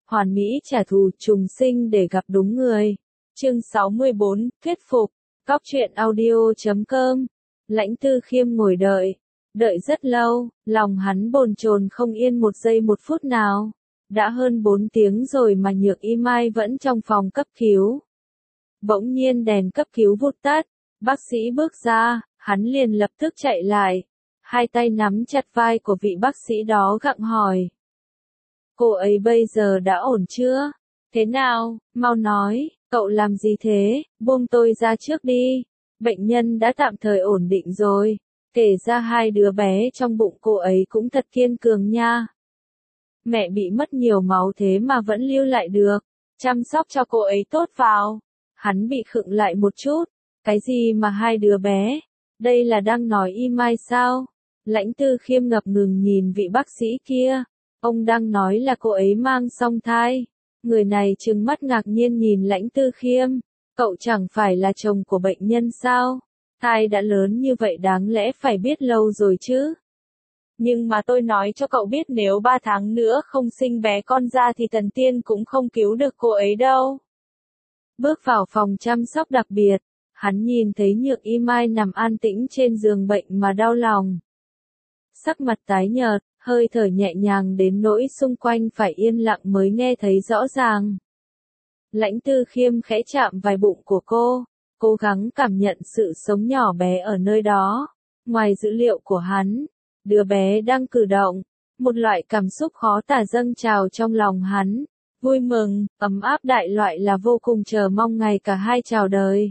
hoàn mỹ trả thù, trùng sinh để gặp đúng người. Chương 64, thuyết phục. Góc truyện audio.com. Lãnh Tư Khiêm ngồi đợi rất lâu, lòng hắn bồn chồn không yên một giây một phút nào. Đã hơn 4 tiếng rồi mà Nhược Y Mai vẫn trong phòng cấp cứu. Bỗng nhiên đèn cấp cứu vụt tắt, bác sĩ bước ra, hắn liền lập tức chạy lại. Hai tay nắm chặt vai của vị bác sĩ đó gặng hỏi. Cô ấy bây giờ đã ổn chưa? Thế nào, mau nói, cậu làm gì thế, buông tôi ra trước đi. Bệnh nhân đã tạm thời ổn định rồi. Kể ra hai đứa bé trong bụng cô ấy cũng thật kiên cường nha. Mẹ bị mất nhiều máu thế mà vẫn lưu lại được. Chăm sóc cho cô ấy tốt vào. Hắn bị khựng lại một chút. Cái gì mà hai đứa bé? Đây là đang nói Y Mai sao? Lãnh Tư Khiêm ngập ngừng nhìn vị bác sĩ kia. Ông đang nói là cô ấy mang song thai. Người này trừng mắt ngạc nhiên nhìn Lãnh Tư Khiêm. Cậu chẳng phải là chồng của bệnh nhân sao? Thai đã lớn như vậy đáng lẽ phải biết lâu rồi chứ. Nhưng mà tôi nói cho cậu biết nếu 3 tháng nữa không sinh bé con ra thì thần tiên cũng không cứu được cô ấy đâu. Bước vào phòng chăm sóc đặc biệt, hắn nhìn thấy Nhược Y Mai nằm an tĩnh trên giường bệnh mà đau lòng. Sắc mặt tái nhợt, hơi thở nhẹ nhàng đến nỗi xung quanh phải yên lặng mới nghe thấy rõ ràng. Lãnh Tư Khiêm khẽ chạm vài bụng của cô, cố gắng cảm nhận sự sống nhỏ bé ở nơi đó. Ngoài dữ liệu của hắn, đứa bé đang cử động, một loại cảm xúc khó tả dâng trào trong lòng hắn. Vui mừng, ấm áp đại loại là vô cùng chờ mong ngày cả hai chào đời.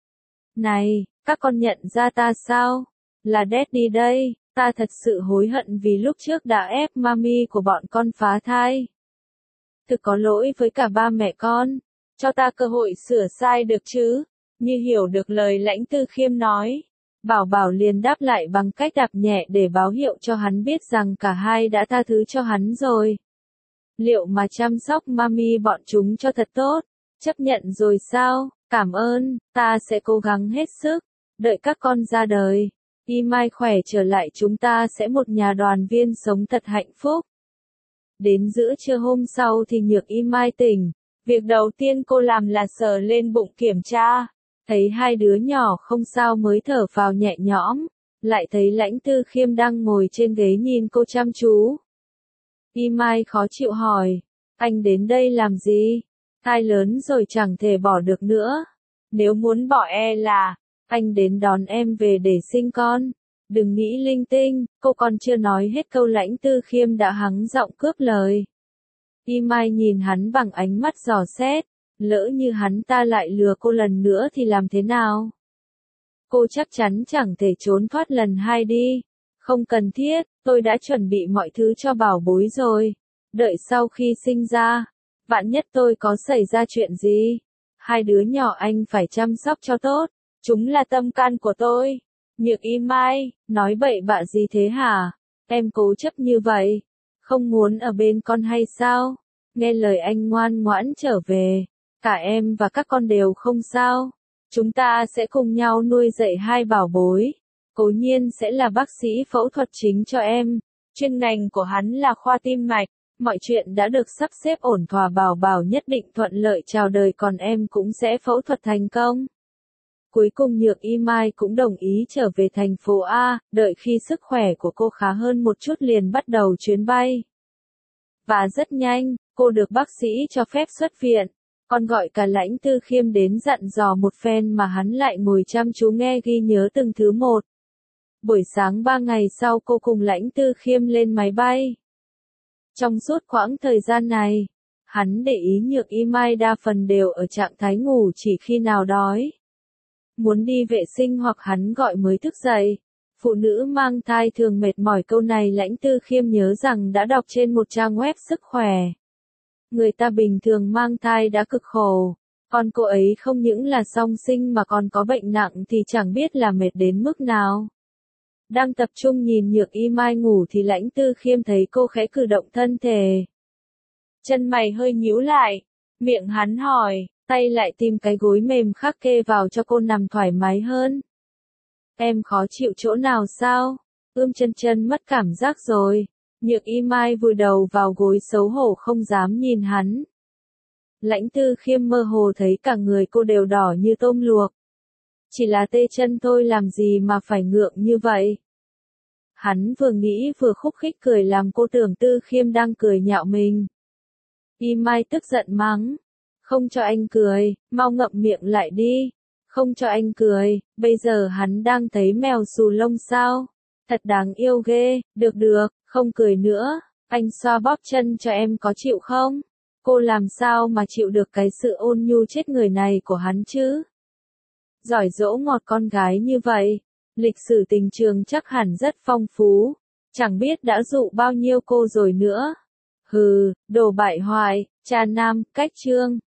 Này, các con nhận ra ta sao? Là Daddy đây, ta thật sự hối hận vì lúc trước đã ép mami của bọn con phá thai. Thực có lỗi với cả ba mẹ con, cho ta cơ hội sửa sai được chứ? Như hiểu được lời Lãnh Tư Khiêm nói, Bảo Bảo liền đáp lại bằng cách đạp nhẹ để báo hiệu cho hắn biết rằng cả hai đã tha thứ cho hắn rồi. Liệu mà chăm sóc mami bọn chúng cho thật tốt, chấp nhận rồi sao? Cảm ơn, ta sẽ cố gắng hết sức, đợi các con ra đời. Y Mai khỏe trở lại chúng ta sẽ một nhà đoàn viên sống thật hạnh phúc. Đến giữa trưa hôm sau thì Nhược Y Mai tỉnh. Việc đầu tiên cô làm là sờ lên bụng kiểm tra. Thấy hai đứa nhỏ không sao mới thở phào nhẹ nhõm. Lại thấy Lãnh Tư Khiêm đang ngồi trên ghế nhìn cô chăm chú. Y Mai khó chịu hỏi. Anh đến đây làm gì? Thai lớn rồi chẳng thể bỏ được nữa. Nếu muốn bỏ là, anh đến đón em về để sinh con. Đừng nghĩ linh tinh, cô còn chưa nói hết câu Lãnh Tư Khiêm đã hắng giọng cướp lời. Y Mai nhìn hắn bằng ánh mắt dò xét, lỡ như hắn ta lại lừa cô lần nữa thì làm thế nào? Cô chắc chắn chẳng thể trốn thoát lần hai đi. Không cần thiết, tôi đã chuẩn bị mọi thứ cho bảo bối rồi. Đợi sau khi sinh ra, vạn nhất tôi có xảy ra chuyện gì, hai đứa nhỏ anh phải chăm sóc cho tốt. Chúng là tâm can của tôi. Nhược Y Mai, nói bậy bạ gì thế hả? Em cố chấp như vậy, không muốn ở bên con hay sao? Nghe lời anh ngoan ngoãn trở về, cả em và các con đều không sao. Chúng ta sẽ cùng nhau nuôi dạy hai bảo bối. Cố nhiên sẽ là bác sĩ phẫu thuật chính cho em. Chuyên ngành của hắn là khoa tim mạch. Mọi chuyện đã được sắp xếp ổn thỏa, Bảo Bảo nhất định thuận lợi chào đời, còn em cũng sẽ phẫu thuật thành công. Cuối cùng Nhược Y Mai cũng đồng ý trở về thành phố A, đợi khi sức khỏe của cô khá hơn một chút liền bắt đầu chuyến bay. Và rất nhanh, cô được bác sĩ cho phép xuất viện. Còn gọi cả Lãnh Tư Khiêm đến dặn dò một phen mà hắn lại ngồi chăm chú nghe ghi nhớ từng thứ một. Buổi sáng 3 ngày sau cô cùng Lãnh Tư Khiêm lên máy bay. Trong suốt quãng thời gian này, hắn để ý Nhược Y Mai đa phần đều ở trạng thái ngủ, chỉ khi nào đói, muốn đi vệ sinh hoặc hắn gọi mới thức dậy. Phụ nữ mang thai thường mệt mỏi, câu này Lãnh Tư Khiêm nhớ rằng đã đọc trên một trang web sức khỏe. Người ta bình thường mang thai đã cực khổ, còn cô ấy không những là song sinh mà còn có bệnh nặng thì chẳng biết là mệt đến mức nào. Đang tập trung nhìn Nhược Y Mai ngủ thì Lãnh Tư Khiêm thấy cô khẽ cử động thân thể. Chân mày hơi nhíu lại, miệng hắn hỏi, tay lại tìm cái gối mềm khác kê vào cho cô nằm thoải mái hơn. Em khó chịu chỗ nào sao? Chân mất cảm giác rồi. Nhược Y Mai vùi đầu vào gối xấu hổ không dám nhìn hắn. Lãnh Tư Khiêm mơ hồ thấy cả người cô đều đỏ như tôm luộc. Chỉ là tê chân thôi làm gì mà phải ngượng như vậy. Hắn vừa nghĩ vừa khúc khích cười làm cô tưởng Tư Khiêm đang cười nhạo mình. Y Mai tức giận mắng. Không cho anh cười, mau ngậm miệng lại đi. Không cho anh cười, bây giờ hắn đang thấy mèo xù lông sao. Thật đáng yêu ghê, được được, không cười nữa. Anh xoa bóp chân cho em có chịu không? Cô làm sao mà chịu được cái sự ôn nhu chết người này của hắn chứ? Giỏi dỗ ngọt con gái như vậy. Lịch sử tình trường chắc hẳn rất phong phú. Chẳng biết đã dụ bao nhiêu cô rồi nữa. Hừ, đồ bại hoại, cha nam, cách chương.